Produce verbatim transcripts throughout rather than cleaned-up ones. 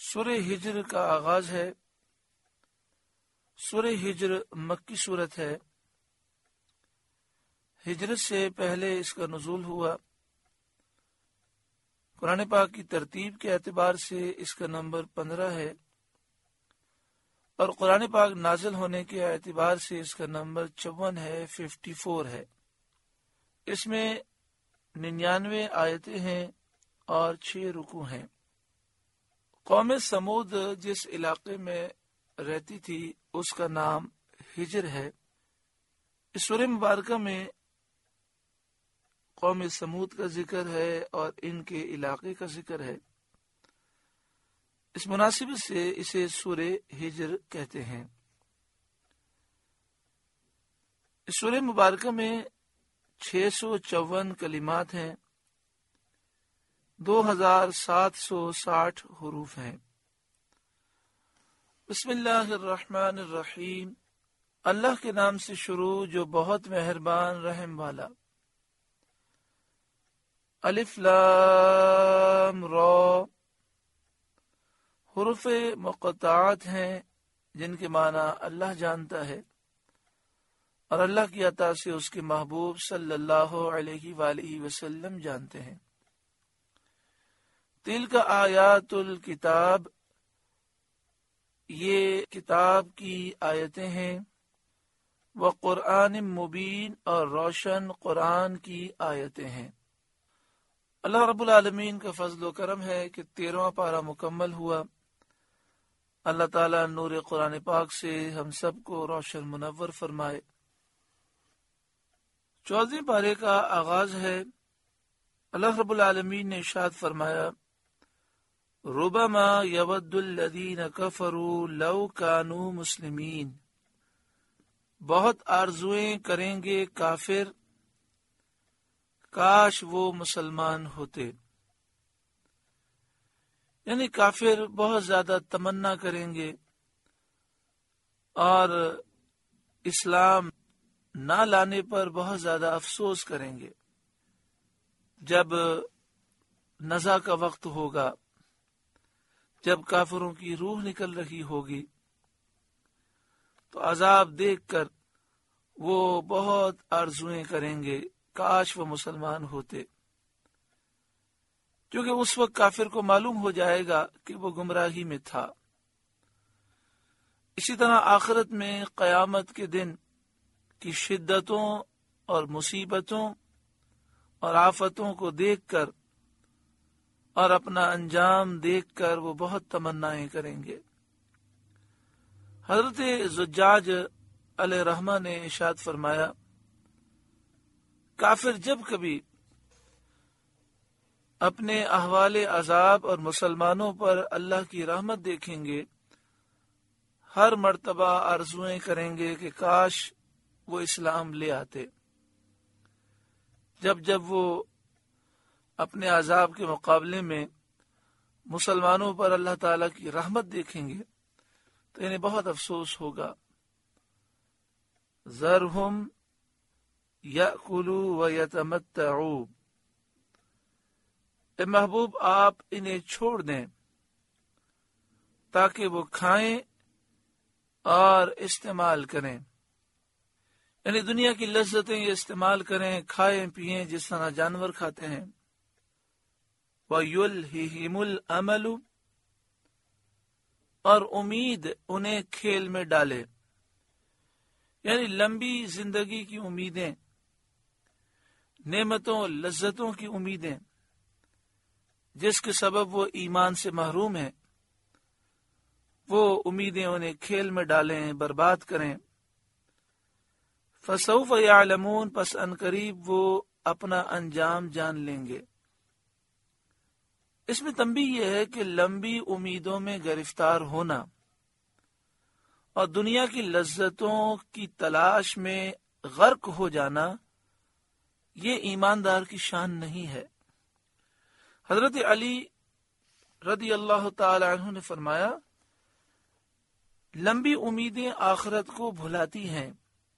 سورہ ہجر کا آغاز ہے۔ سورہ ہجر مکی سورت ہے۔ ہجرت سے پہلے اس کا نزول ہوا۔ قرآن پاک کی ترتیب کے اعتبار سے اس کا نمبر پندرہ ہے، اور قرآن پاک نازل ہونے کے اعتبار سے اس کا نمبر چون ہے، ففٹی فور ہے۔ اس میں ننانوے آیتیں ہیں اور چھ رکوع ہیں۔ قوم سمود جس علاقے میں رہتی تھی اس کا نام ہجر ہے۔ اس سورہ مبارکہ میں قوم سمود کا ذکر ہے اور ان کے علاقے کا ذکر ہے۔ اس مناسبت سے اسے سورہ ہجر کہتے ہیں۔ اس سورہ مبارکہ میں چھ سو چون کلمات ہیں، دو ہزار سات سو ساٹھ حروف ہیں۔ بسم اللہ الرحمن الرحیم، اللہ کے نام سے شروع جو بہت مہربان رحم والا۔ الف لام را، حروف مقطعات ہیں جن کے معنی اللہ جانتا ہے اور اللہ کی عطا سے اس کے محبوب صلی اللہ علیہ وآلہ وسلم جانتے ہیں۔ تلک آیات الکتاب، یہ کتاب کی آیتیں ہیں، وقرآن مبین، اور روشن قرآن کی آیتیں ہیں۔ اللہ رب العالمین کا فضل و کرم ہے کہ تیرواں پارہ مکمل ہوا۔ اللہ تعالیٰ نور قرآن پاک سے ہم سب کو روشن منور فرمائے۔ چودہویں پارے کا آغاز ہے۔ اللہ رب العالمین نے ارشاد فرمایا، ربما یود الذین کفروا لو کانوا مسلمین، بہت آرزویں کریں گے کافر کاش وہ مسلمان ہوتے۔ یعنی کافر بہت زیادہ تمنا کریں گے اور اسلام نہ لانے پر بہت زیادہ افسوس کریں گے۔ جب نزع کا وقت ہوگا، جب کافروں کی روح نکل رہی ہوگی، تو عذاب دیکھ کر وہ بہت آرزویں کریں گے کاش وہ مسلمان ہوتے، کیونکہ اس وقت کافر کو معلوم ہو جائے گا کہ وہ گمراہی میں تھا۔ اسی طرح آخرت میں قیامت کے دن کی شدتوں اور مصیبتوں اور آفتوں کو دیکھ کر اور اپنا انجام دیکھ کر وہ بہت تمنائیں کریں گے۔ حضرت زجاج علیہ رحمہ نے ارشاد فرمایا، کافر جب کبھی اپنے احوال عذاب اور مسلمانوں پر اللہ کی رحمت دیکھیں گے، ہر مرتبہ آرزویں کریں گے کہ کاش وہ اسلام لے آتے۔ جب جب وہ اپنے عذاب کے مقابلے میں مسلمانوں پر اللہ تعالی کی رحمت دیکھیں گے تو انہیں بہت افسوس ہوگا۔ ذرہم یأکلوا ویتمتعوا، اے محبوب آپ انہیں چھوڑ دیں تاکہ وہ کھائیں اور استعمال کریں، یعنی دنیا کی لذتیں یہ استعمال کریں، کھائیں پیئیں جس طرح جانور کھاتے ہیں۔ وَيُلْهِهِمُ الْأَمَلُ، اور امید انہیں کھیل میں ڈالے، یعنی لمبی زندگی کی امیدیں، نعمتوں لذتوں کی امیدیں جس کے سبب وہ ایمان سے محروم ہیں، وہ امیدیں انہیں کھیل میں ڈالیں، برباد کریں۔ فسوف یعلمون، پس ان قریب وہ اپنا انجام جان لیں گے۔ اس میں تنبیہ یہ ہے کہ لمبی امیدوں میں گرفتار ہونا اور دنیا کی لذتوں کی تلاش میں غرق ہو جانا یہ ایماندار کی شان نہیں ہے۔ حضرت علی رضی اللہ تعالی عنہ نے فرمایا، لمبی امیدیں آخرت کو بھلاتی ہیں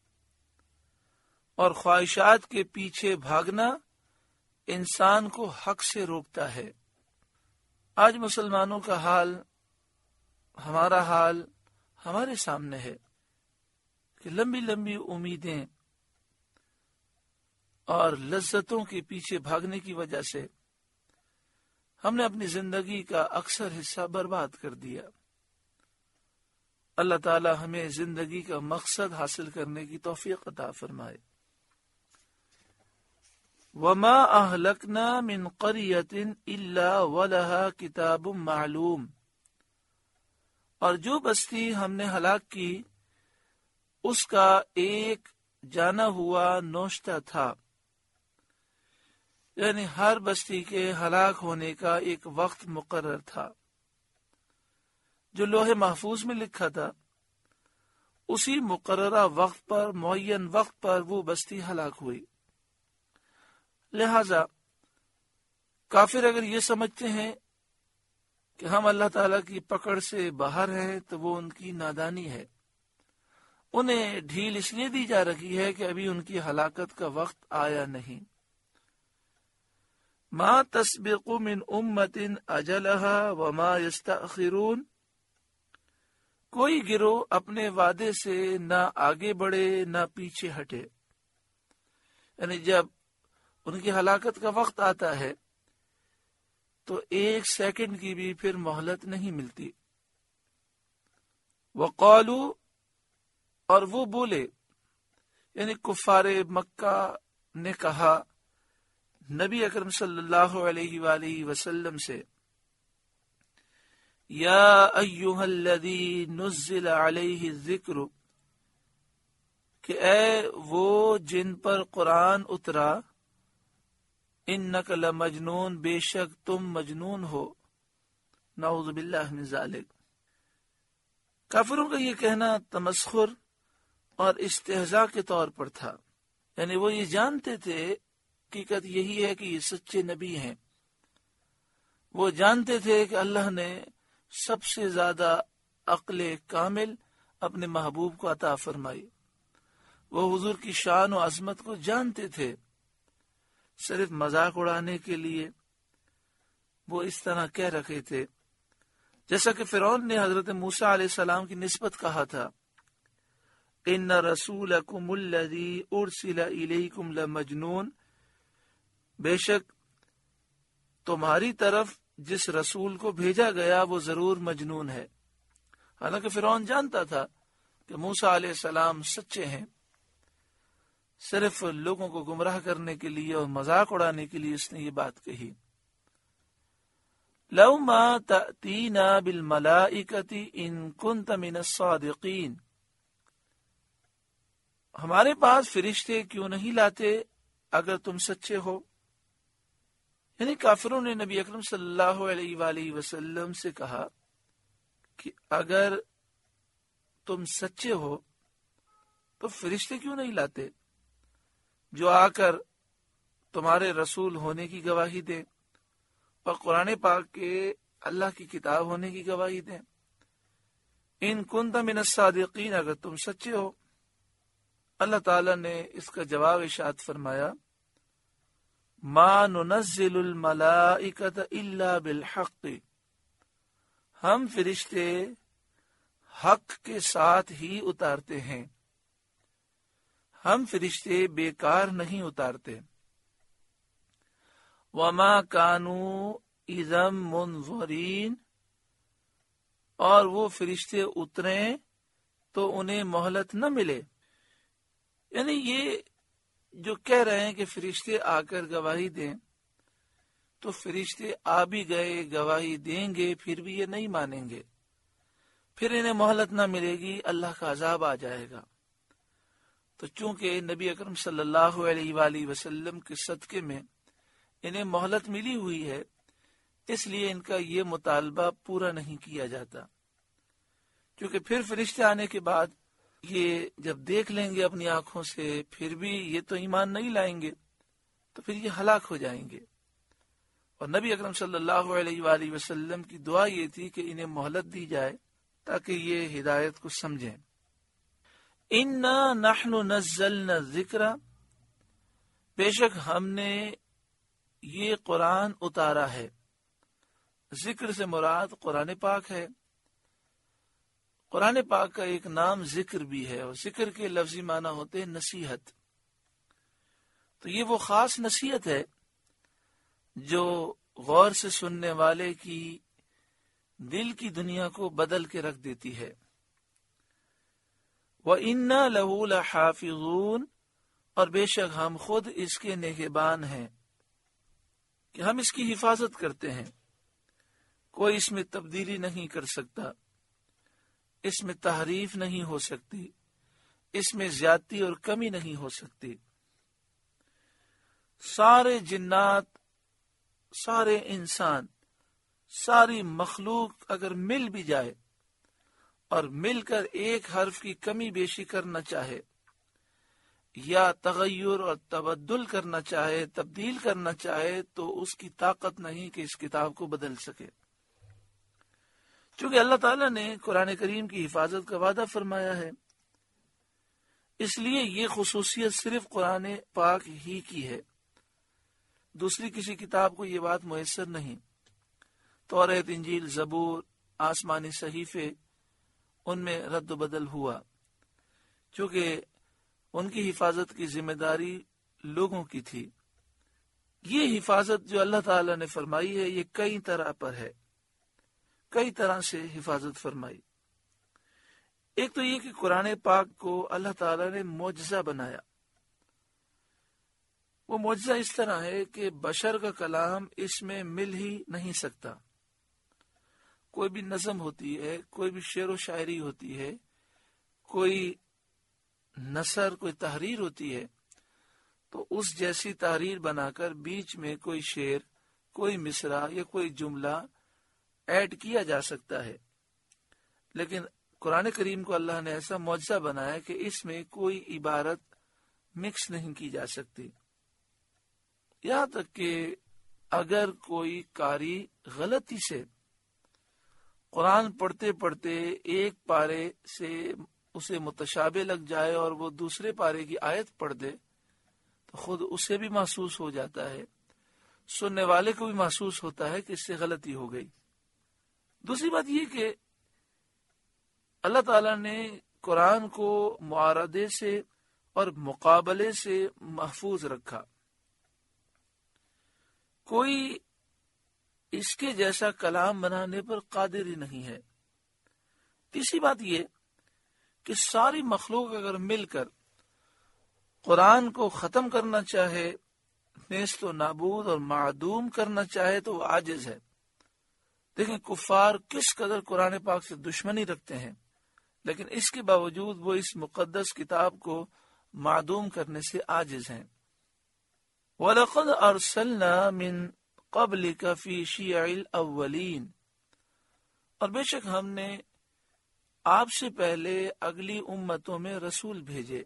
اور خواہشات کے پیچھے بھاگنا انسان کو حق سے روکتا ہے۔ آج مسلمانوں کا حال ہمارا حال ہمارے سامنے ہے کہ لمبی لمبی امیدیں اور لذتوں کے پیچھے بھاگنے کی وجہ سے ہم نے اپنی زندگی کا اکثر حصہ برباد کر دیا۔ اللہ تعالی ہمیں زندگی کا مقصد حاصل کرنے کی توفیق عطا فرمائے۔ وَمَا أَهْلَكْنَا مِنْ قَرْيَةٍ إِلَّا وَلَهَا كِتَابٌ مَعْلُومٌ، اور جو بستی ہم نے ہلاک کی اس کا ایک جانا ہوا نوشتہ تھا، یعنی ہر بستی کے ہلاک ہونے کا ایک وقت مقرر تھا جو لوح محفوظ میں لکھا تھا۔ اسی مقررہ وقت پر، معین وقت پر وہ بستی ہلاک ہوئی۔ لہذا کافر اگر یہ سمجھتے ہیں کہ ہم اللہ تعالیٰ کی پکڑ سے باہر ہیں تو وہ ان کی نادانی ہے۔ انہیں ڈھیل اس لیے دی جا رہی ہے کہ ابھی ان کی ہلاکت کا وقت آیا نہیں۔ ما تسبق من امت اجلها وما یستأخرون، کوئی گروہ اپنے وعدے سے نہ آگے بڑھے نہ پیچھے ہٹے، یعنی جب ان کی ہلاکت کا وقت آتا ہے تو ایک سیکنڈ کی بھی پھر مہلت نہیں ملتی۔ وقالو، اور وہ بولے، یعنی کفار مکہ نے کہا نبی اکرم صلی اللہ علیہ وآلہ وسلم سے، یا ایہا الذی نزل علیہ الذکر، کہ اے وہ جن پر قرآن اترا، انک لمجنون، بے شک تم مجنون ہو، نعوذ باللہ من ذالک۔ کافروں کا یہ کہنا تمسخر اور استہزاء کے طور پر تھا، یعنی وہ یہ جانتے تھے، حقیقت یہی ہے کہ یہ سچے نبی ہیں، وہ جانتے تھے کہ اللہ نے سب سے زیادہ عقل کامل اپنے محبوب کو عطا فرمائی، وہ حضور کی شان و عظمت کو جانتے تھے، صرف مذاق اڑانے کے لیے وہ اس طرح کہہ رکھے تھے، جیسا کہ فرعون نے حضرت موسیٰ علیہ السلام کی نسبت کہا تھا، ان رسولکم الذی ارسل الیکم لمجنون، بے شک تمہاری طرف جس رسول کو بھیجا گیا وہ ضرور مجنون ہے۔ حالانکہ فرعون جانتا تھا کہ موسیٰ علیہ السلام سچے ہیں، صرف لوگوں کو گمراہ کرنے کے لیے اور مذاق اڑانے کے لیے اس نے یہ بات کہی۔ لَوْ مَا تَأْتِينَا بِالْمَلَائِكَةِ إِن كُنْتَ مِنَ الصَّادِقِينَ، ہمارے پاس فرشتے کیوں نہیں لاتے اگر تم سچے ہو؟ یعنی کافروں نے نبی اکرم صلی اللہ علیہ وآلہ وسلم سے کہا کہ اگر تم سچے ہو تو فرشتے کیوں نہیں لاتے جو آ کر تمہارے رسول ہونے کی گواہی دیں اور قرآن پاک کے اللہ کی کتاب ہونے کی گواہی دیں۔ ان کنت من الصادقین، اگر تم سچے ہو۔ اللہ تعالی نے اس کا جواب ارشاد فرمایا، ما ننزل الملائکۃ الا بالحق، ہم فرشتے حق کے ساتھ ہی اتارتے ہیں، ہم فرشتے بیکار نہیں اتارتے۔ وما كانوا اذا منظرین، اور وہ فرشتے اتریں تو انہیں مہلت نہ ملے۔ یعنی یہ جو کہہ رہے ہیں کہ فرشتے آ کر گواہی دیں، تو فرشتے آ بھی گئے، گواہی دیں گے، پھر بھی یہ نہیں مانیں گے، پھر انہیں مہلت نہ ملے گی، اللہ کا عذاب آ جائے گا۔ تو چونکہ نبی اکرم صلی اللہ علیہ وآلہ وسلم کے صدقے میں انہیں مہلت ملی ہوئی ہے، اس لیے ان کا یہ مطالبہ پورا نہیں کیا جاتا، کیونکہ پھر فرشتے آنے کے بعد یہ جب دیکھ لیں گے اپنی آنکھوں سے، پھر بھی یہ تو ایمان نہیں لائیں گے، تو پھر یہ ہلاک ہو جائیں گے۔ اور نبی اکرم صلی اللہ علیہ وآلہ وسلم کی دعا یہ تھی کہ انہیں مہلت دی جائے تاکہ یہ ہدایت کو سمجھیں۔ انا نحن نزلنا الذکر، بے شک ہم نے یہ قرآن اتارا ہے، ذکر سے مراد قرآن پاک ہے۔ قرآن پاک کا ایک نام ذکر بھی ہے، اور ذکر کے لفظی معنی ہوتے ہیں نصیحت. تو یہ وہ خاص نصیحت ہے جو غور سے سننے والے کی دل کی دنیا کو بدل کے رکھ دیتی ہے. وَإِنَّا لَهُ لَحَافِظُونَ، اور بے شک ہم خود اس کے نگہبان ہیں، کہ ہم اس کی حفاظت کرتے ہیں. کوئی اس میں تبدیلی نہیں کر سکتا، اس میں تحریف نہیں ہو سکتی، اس میں زیادتی اور کمی نہیں ہو سکتی. سارے جنات، سارے انسان، ساری مخلوق اگر مل بھی جائے اور مل کر ایک حرف کی کمی بیشی کرنا چاہے یا تغیر اور تبدل کرنا چاہے، تبدیل کرنا چاہے، تو اس کی طاقت نہیں کہ اس کتاب کو بدل سکے. چونکہ اللہ تعالیٰ نے قرآن کریم کی حفاظت کا وعدہ فرمایا ہے، اس لیے یہ خصوصیت صرف قرآن پاک ہی کی ہے. دوسری کسی کتاب کو یہ بات میسر نہیں. توریت، انجیل، زبور، آسمانی صحیفے، ان میں رد و بدل ہوا، چونکہ ان کی حفاظت کی ذمہ داری لوگوں کی تھی. یہ حفاظت جو اللہ تعالیٰ نے فرمائی ہے، یہ کئی طرح پر ہے، کئی طرح سے حفاظت فرمائی. ایک تو یہ کہ قرآن پاک کو اللہ تعالیٰ نے معجزہ بنایا. وہ معجزہ اس طرح ہے کہ بشر کا کلام اس میں مل ہی نہیں سکتا. کوئی بھی نظم ہوتی ہے، کوئی بھی شعر و شاعری ہوتی ہے، کوئی نثر، کوئی تحریر ہوتی ہے، تو اس جیسی تحریر بنا کر بیچ میں کوئی شعر، کوئی مصرع یا کوئی جملہ ایڈ کیا جا سکتا ہے. لیکن قرآن کریم کو اللہ نے ایسا معجزہ بنایا کہ اس میں کوئی عبارت مکس نہیں کی جا سکتی. یہاں تک کہ اگر کوئی قاری غلطی سے قرآن پڑھتے پڑھتے ایک پارے سے اسے متشابہ لگ جائے اور وہ دوسرے پارے کی آیت پڑھ دے تو خود اسے بھی محسوس ہو جاتا ہے، سننے والے کو بھی محسوس ہوتا ہے کہ اس سے غلطی ہو گئی. دوسری بات یہ کہ اللہ تعالیٰ نے قرآن کو معارضے سے اور مقابلے سے محفوظ رکھا. کوئی اس کے جیسا کلام بنانے پر قادر ہی نہیں ہے. تیسری بات یہ کہ ساری مخلوق اگر مل کر قرآن کو ختم کرنا چاہے، نیست و نابود اور معدوم کرنا چاہے، تو وہ عاجز ہے. دیکھیں کفار کس قدر قرآن پاک سے دشمنی رکھتے ہیں، لیکن اس کے باوجود وہ اس مقدس کتاب کو معدوم کرنے سے عاجز ہیں. وَلَقَدْ أَرْسَلْنَا مِن قَبْلِكَ فِي شِيَعِ الْأَوَّلِينَ، اور بے شک ہم نے آپ سے پہلے اگلی امتوں میں رسول بھیجے.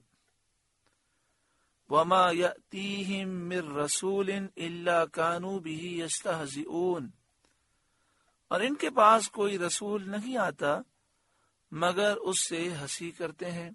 وَمَا يَأْتِيهِم مِّن رَّسُولٍ إِلَّا كَانُوا بِهِ يَسْتَهْزِئُونَ، اور ان کے پاس کوئی رسول نہیں آتا مگر اس سے ہنسی کرتے ہیں.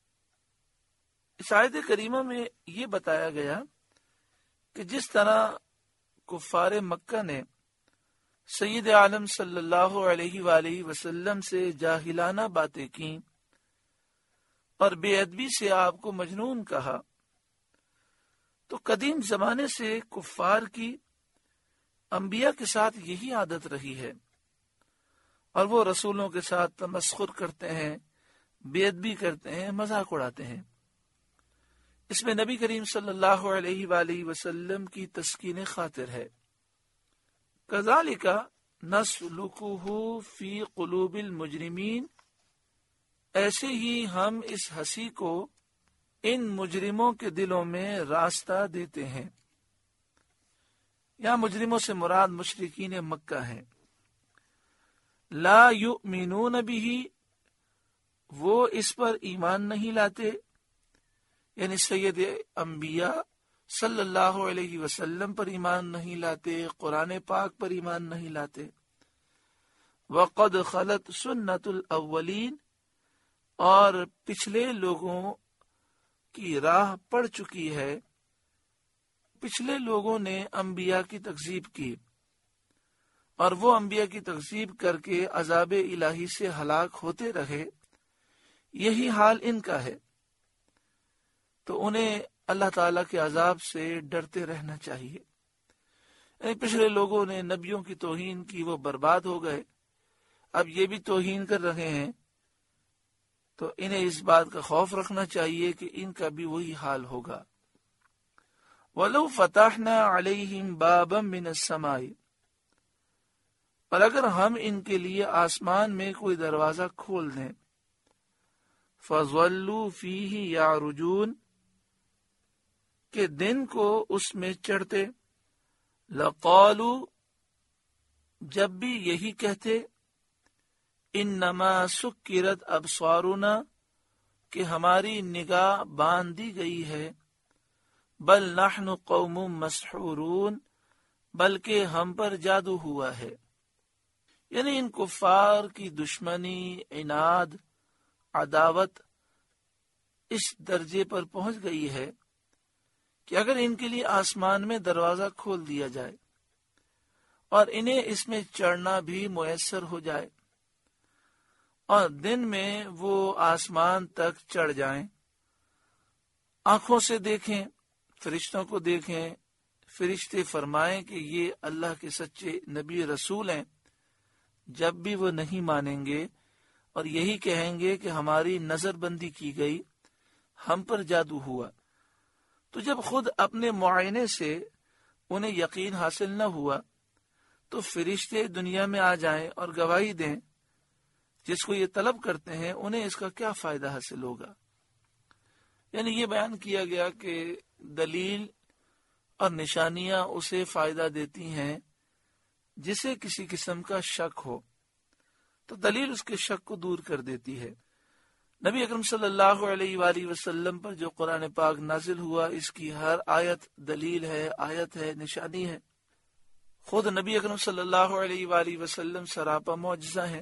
اس آیت کریمہ میں یہ بتایا گیا کہ جس طرح کفار مکہ نے سید عالم صلی اللہ علیہ وآلہ وسلم سے جاہلانہ باتیں کی اور بے ادبی سے آپ کو مجنون کہا، تو قدیم زمانے سے کفار کی انبیاء کے ساتھ یہی عادت رہی ہے، اور وہ رسولوں کے ساتھ تمسخر کرتے ہیں، بے ادبی کرتے ہیں، مذاق اڑاتے ہیں. اس میں نبی کریم صلی اللہ علیہ وآلہ وسلم کی تسکین خاطر ہے. کذالک نسلکہ فی قلوب المجرمین، ایسے ہی ہم اس ہنسی کو ان مجرموں کے دلوں میں راستہ دیتے ہیں. یہاں مجرموں سے مراد مشرکین مکہ ہیں. لا یؤمنون بہ، وہ اس پر ایمان نہیں لاتے، یعنی سید انبیاء صلی اللہ علیہ وسلم پر ایمان نہیں لاتے، قرآن پاک پر ایمان نہیں لاتے. وقد خلت سنت الاولین، اور پچھلے لوگوں کی راہ پڑ چکی ہے، پچھلے لوگوں نے انبیاء کی تکذیب کی اور وہ انبیاء کی تکذیب کر کے عذاب الہی سے ہلاک ہوتے رہے. یہی حال ان کا ہے، تو انہیں اللہ تعالیٰ کے عذاب سے ڈرتے رہنا چاہیے۔ یعنی پچھلے لوگوں نے نبیوں کی توہین کی، وہ برباد ہو گئے، اب یہ بھی توہین کر رہے ہیں، تو انہیں اس بات کا خوف رکھنا چاہیے کہ ان کا بھی وہی حال ہوگا۔ وَلَوْ فَتَحْنَا عَلَيْهِمْ بَابًا مِّنَ السَّمَاءِ، اور اگر ہم ان کے لیے آسمان میں کوئی دروازہ کھول دیں، فَظَلُّوا فِيهِ يَعْرُجُونَ، کہ دن کو اس میں چڑھتے، لَقَالُوا، جب بھی یہی کہتے، انما سکرت ابصارنا، کہ ہماری نگاہ باندھ دی گئی ہے، بل نحن قوم مسحورون، بلکہ ہم پر جادو ہوا ہے۔ یعنی ان کفار کی دشمنی، عناد، عداوت اس درجے پر پہنچ گئی ہے کہ اگر ان کے لیے آسمان میں دروازہ کھول دیا جائے اور انہیں اس میں چڑھنا بھی میسر ہو جائے اور دن میں وہ آسمان تک چڑھ جائیں، آنکھوں سے دیکھیں، فرشتوں کو دیکھیں، فرشتے فرمائیں کہ یہ اللہ کے سچے نبی رسول ہیں، جب بھی وہ نہیں مانیں گے اور یہی کہیں گے کہ ہماری نظر بندی کی گئی، ہم پر جادو ہوا، تو جب خود اپنے معائنے سے انہیں یقین حاصل نہ ہوا تو فرشتے دنیا میں آ جائیں اور گواہی دیں، جس کو یہ طلب کرتے ہیں انہیں اس کا کیا فائدہ حاصل ہوگا۔ یعنی یہ بیان کیا گیا کہ دلیل اور نشانیاں اسے فائدہ دیتی ہیں جسے کسی قسم کا شک ہو، تو دلیل اس کے شک کو دور کر دیتی ہے۔ نبی اکرم صلی اللہ علیہ وآلہ وسلم پر جو قرآن پاک نازل ہوا، اس کی ہر آیت دلیل ہے، آیت ہے، نشانی ہے۔ خود نبی اکرم صلی اللہ علیہ وآلہ وسلم سراپا معجزہ ہیں۔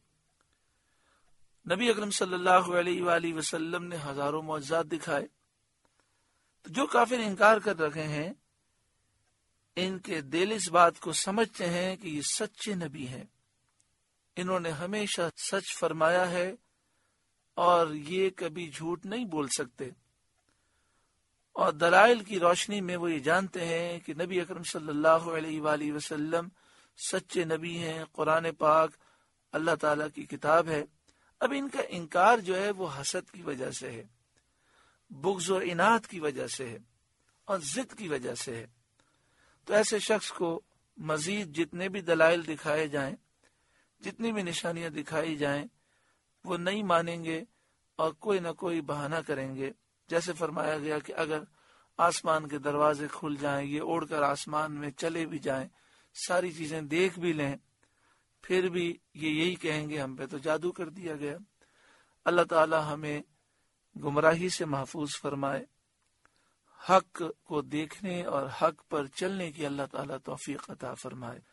نبی اکرم صلی اللہ علیہ وآلہ وسلم نے ہزاروں معجزات دکھائے، تو جو کافر انکار کر رکھے ہیں ان کے دل اس بات کو سمجھتے ہیں کہ یہ سچے نبی ہیں، انہوں نے ہمیشہ سچ فرمایا ہے اور یہ کبھی جھوٹ نہیں بول سکتے، اور دلائل کی روشنی میں وہ یہ جانتے ہیں کہ نبی اکرم صلی اللہ علیہ وآلہ وسلم سچے نبی ہیں، قرآن پاک اللہ تعالیٰ کی کتاب ہے۔ اب ان کا انکار جو ہے وہ حسد کی وجہ سے ہے، بغض و عناد کی وجہ سے ہے اور ضد کی وجہ سے ہے۔ تو ایسے شخص کو مزید جتنے بھی دلائل دکھائے جائیں، جتنی بھی نشانیاں دکھائی جائیں، وہ نہیں مانیں گے اور کوئی نہ کوئی بہانہ کریں گے۔ جیسے فرمایا گیا کہ اگر آسمان کے دروازے کھل جائیں، یہ اڑ کر آسمان میں چلے بھی جائیں، ساری چیزیں دیکھ بھی لیں، پھر بھی یہ یہی کہیں گے ہم پہ تو جادو کر دیا گیا۔ اللہ تعالی ہمیں گمراہی سے محفوظ فرمائے، حق کو دیکھنے اور حق پر چلنے کی اللہ تعالی توفیق عطا فرمائے۔